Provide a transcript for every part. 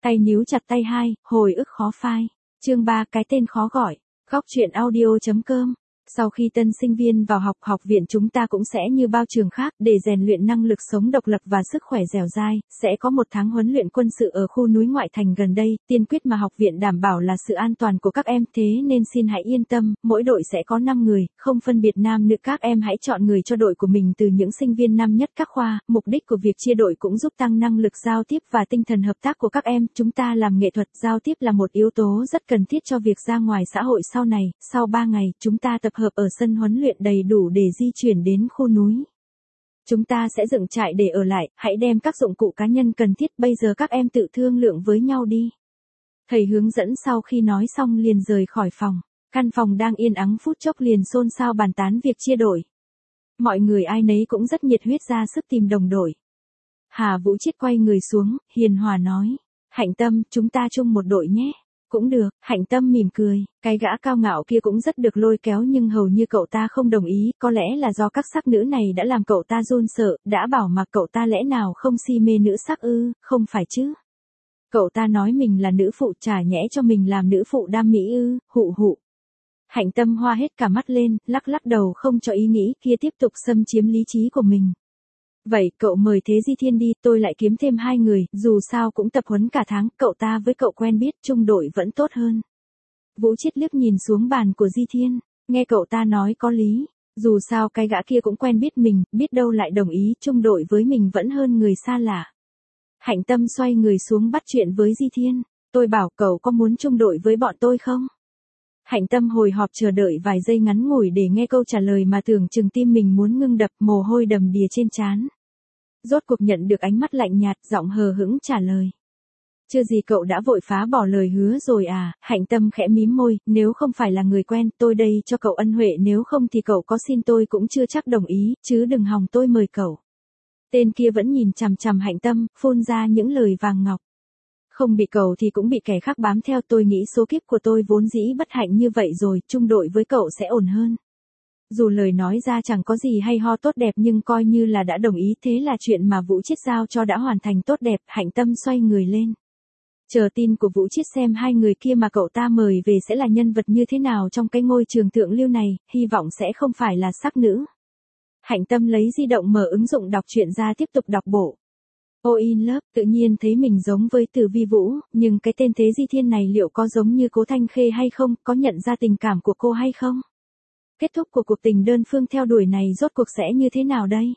Tay níu chặt tay hai, hồi ức khó phai. Chương 3 cái tên khó gọi. Góc truyện audio.com. Sau khi tân sinh viên vào học viện chúng ta cũng sẽ như bao trường khác để rèn luyện năng lực sống độc lập và sức khỏe dẻo dai, sẽ có một tháng huấn luyện quân sự ở khu núi ngoại thành gần đây, tiên quyết mà học viện đảm bảo là sự an toàn của các em, thế nên xin hãy yên tâm, mỗi đội sẽ có 5 người, không phân biệt nam nữ, các em hãy chọn người cho đội của mình từ những sinh viên năm nhất các khoa, mục đích của việc chia đội cũng giúp tăng năng lực giao tiếp và tinh thần hợp tác của các em, chúng ta làm nghệ thuật, giao tiếp là một yếu tố rất cần thiết cho việc ra ngoài xã hội sau này, sau 3 ngày, chúng ta tập hợp ở sân huấn luyện đầy đủ để di chuyển đến khu núi. Chúng ta sẽ dựng trại để ở lại, hãy đem các dụng cụ cá nhân cần thiết, bây giờ các em tự thương lượng với nhau đi. Thầy hướng dẫn sau khi nói xong liền rời khỏi phòng. Căn phòng đang yên ắng phút chốc liền xôn xao bàn tán việc chia đội. Mọi người ai nấy cũng rất nhiệt huyết ra sức tìm đồng đội. Hà Vũ Chiết quay người xuống, hiền hòa nói. Hạnh Tâm, chúng ta chung một đội nhé. Cũng được, Hạnh Tâm mỉm cười, cái gã cao ngạo kia cũng rất được lôi kéo nhưng hầu như cậu ta không đồng ý, có lẽ là do các sắc nữ này đã làm cậu ta run sợ, đã bảo mà cậu ta lẽ nào không si mê nữ sắc ư, không phải chứ. Cậu ta nói mình là nữ phụ, chả nhẽ cho mình làm nữ phụ đam mỹ ư, hụ hụ. Hạnh Tâm hoa hết cả mắt lên, lắc lắc đầu không cho ý nghĩ kia tiếp tục xâm chiếm lý trí của mình. Vậy cậu mời Thế Di Thiên đi, tôi lại kiếm thêm 2 người, dù sao cũng tập huấn cả tháng, cậu ta với cậu quen biết, chung đội vẫn tốt hơn. Vũ Chiết liếc nhìn xuống bàn của Di Thiên, nghe cậu ta nói có lý, dù sao cái gã kia cũng quen biết mình, biết đâu lại đồng ý, chung đội với mình vẫn hơn người xa lạ. Hạnh Tâm xoay người xuống bắt chuyện với Di Thiên, tôi bảo cậu có muốn chung đội với bọn tôi không? Hạnh Tâm hồi hộp chờ đợi vài giây ngắn ngủi để nghe câu trả lời mà tưởng chừng tim mình muốn ngưng đập, mồ hôi đầm đìa trên trán. Rốt cuộc nhận được ánh mắt lạnh nhạt, giọng hờ hững trả lời. Chưa gì cậu đã vội phá bỏ lời hứa rồi à? Hạnh Tâm khẽ mím môi, nếu không phải là người quen, tôi đây cho cậu ân huệ, nếu không thì cậu có xin tôi cũng chưa chắc đồng ý, chứ đừng hòng tôi mời cậu. Tên kia vẫn nhìn chằm chằm Hạnh Tâm, phun ra những lời vàng ngọc. Không bị cậu thì cũng bị kẻ khác bám theo, tôi nghĩ số kiếp của tôi vốn dĩ bất hạnh như vậy rồi, chung đội với cậu sẽ ổn hơn. Dù lời nói ra chẳng có gì hay ho tốt đẹp nhưng coi như là đã đồng ý, thế là chuyện mà Vũ Chiết giao cho đã hoàn thành tốt đẹp. Hạnh Tâm xoay người lên. Chờ tin của Vũ Chiết xem 2 người kia mà cậu ta mời về sẽ là nhân vật như thế nào trong cái ngôi trường thượng lưu này, hy vọng sẽ không phải là sắc nữ. Hạnh Tâm lấy di động mở ứng dụng đọc truyện ra tiếp tục đọc bộ. Oh in love, tự nhiên thấy mình giống với Từ Vi Vũ, nhưng cái tên Thế Di Thiên này liệu có giống như Cố Thanh Khê hay không, có nhận ra tình cảm của cô hay không? Kết thúc của cuộc tình đơn phương theo đuổi này rốt cuộc sẽ như thế nào đây?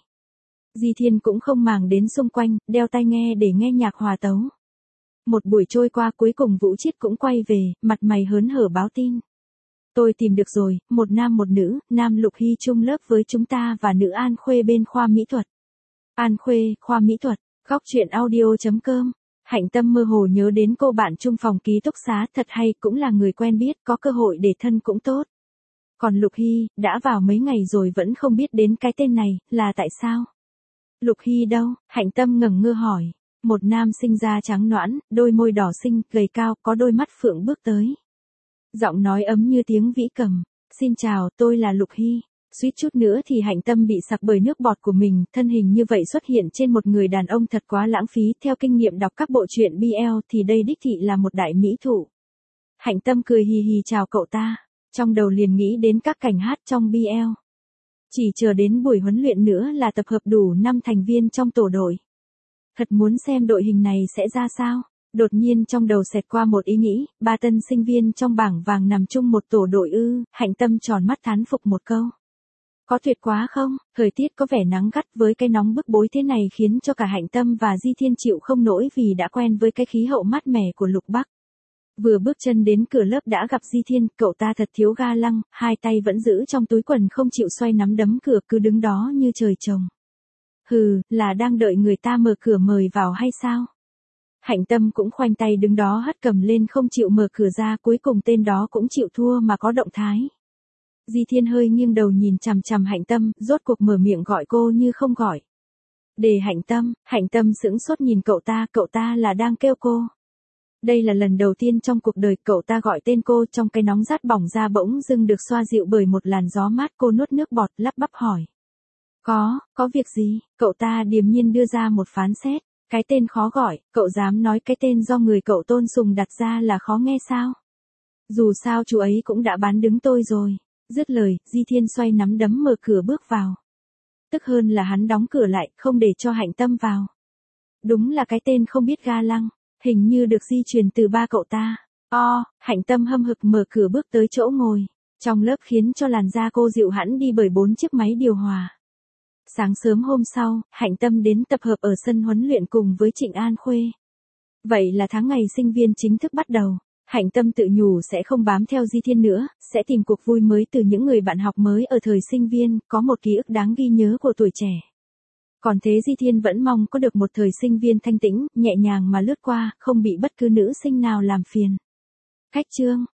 Di Thiên cũng không màng đến xung quanh, đeo tai nghe để nghe nhạc hòa tấu. Một buổi trôi qua cuối cùng Vũ Chiết cũng quay về, mặt mày hớn hở báo tin. Tôi tìm được rồi, một nam một nữ, nam Lục Hy chung lớp với chúng ta và nữ An Khuê bên khoa mỹ thuật. An Khuê, khoa mỹ thuật, góc truyện audio.com. Hạnh Tâm mơ hồ nhớ đến cô bạn chung phòng ký túc xá, thật hay, cũng là người quen biết, có cơ hội để thân cũng tốt. Còn Lục Hy, đã vào mấy ngày rồi vẫn không biết đến cái tên này, là tại sao? Lục Hy đâu? Hạnh Tâm ngẩng ngơ hỏi. Một nam sinh da trắng nõn, đôi môi đỏ xinh, gầy cao, có đôi mắt phượng bước tới. Giọng nói ấm như tiếng vĩ cầm. Xin chào, tôi là Lục Hy. Suýt chút nữa thì Hạnh Tâm bị sặc bởi nước bọt của mình, thân hình như vậy xuất hiện trên một người đàn ông thật quá lãng phí, theo kinh nghiệm đọc các bộ truyện BL thì đây đích thị là một đại mỹ thủ. Hạnh Tâm cười hì hì chào cậu ta, trong đầu liền nghĩ đến các cảnh hát trong BL. Chỉ chờ đến buổi huấn luyện nữa là tập hợp đủ 5 thành viên trong tổ đội. Thật muốn xem đội hình này sẽ ra sao. Đột nhiên trong đầu xẹt qua một ý nghĩ, 3 tân sinh viên trong bảng vàng nằm chung một tổ đội ư? Hạnh Tâm tròn mắt thán phục một câu. Có tuyệt quá không? Thời tiết có vẻ nắng gắt, với cái nóng bức bối thế này khiến cho cả Hạnh Tâm và Di Thiên chịu không nổi vì đã quen với cái khí hậu mát mẻ của Lục Bắc. Vừa bước chân đến cửa lớp đã gặp Di Thiên, cậu ta thật thiếu ga lăng, 2 tay vẫn giữ trong túi quần không chịu xoay nắm đấm cửa, cứ đứng đó như trời trồng. Hừ, là đang đợi người ta mở cửa mời vào hay sao? Hạnh Tâm cũng khoanh tay đứng đó hất cầm lên không chịu mở cửa ra, cuối cùng tên đó cũng chịu thua mà có động thái. Di Thiên hơi nghiêng đầu nhìn chằm chằm Hạnh Tâm, rốt cuộc mở miệng gọi cô như không gọi. Để Hạnh Tâm sững sốt nhìn cậu ta là đang kêu cô. Đây là lần đầu tiên trong cuộc đời cậu ta gọi tên cô, trong cái nóng rát bỏng da bỗng dưng được xoa dịu bởi một làn gió mát, cô nuốt nước bọt lắp bắp hỏi. Có việc gì? Cậu ta điềm nhiên đưa ra một phán xét. Cái tên khó gọi, cậu dám nói cái tên do người cậu tôn sùng đặt ra là khó nghe sao? Dù sao chú ấy cũng đã bán đứng tôi rồi. Dứt lời, Di Thiên xoay nắm đấm mở cửa bước vào. Tức hơn là hắn đóng cửa lại, không để cho Hạnh Tâm vào. Đúng là cái tên không biết ga lăng, hình như được di truyền từ ba cậu ta. Hạnh Tâm hâm hực mở cửa bước tới chỗ ngồi. Trong lớp khiến cho làn da cô dịu hẳn đi bởi 4 chiếc máy điều hòa. Sáng sớm hôm sau, Hạnh Tâm đến tập hợp ở sân huấn luyện cùng với Trịnh An Khuê. Vậy là tháng ngày sinh viên chính thức bắt đầu. Hạnh Tâm tự nhủ sẽ không bám theo Di Thiên nữa, sẽ tìm cuộc vui mới từ những người bạn học mới ở thời sinh viên, có một ký ức đáng ghi nhớ của tuổi trẻ. Còn thế Di Thiên vẫn mong có được một thời sinh viên thanh tĩnh, nhẹ nhàng mà lướt qua, không bị bất cứ nữ sinh nào làm phiền. Khách trương,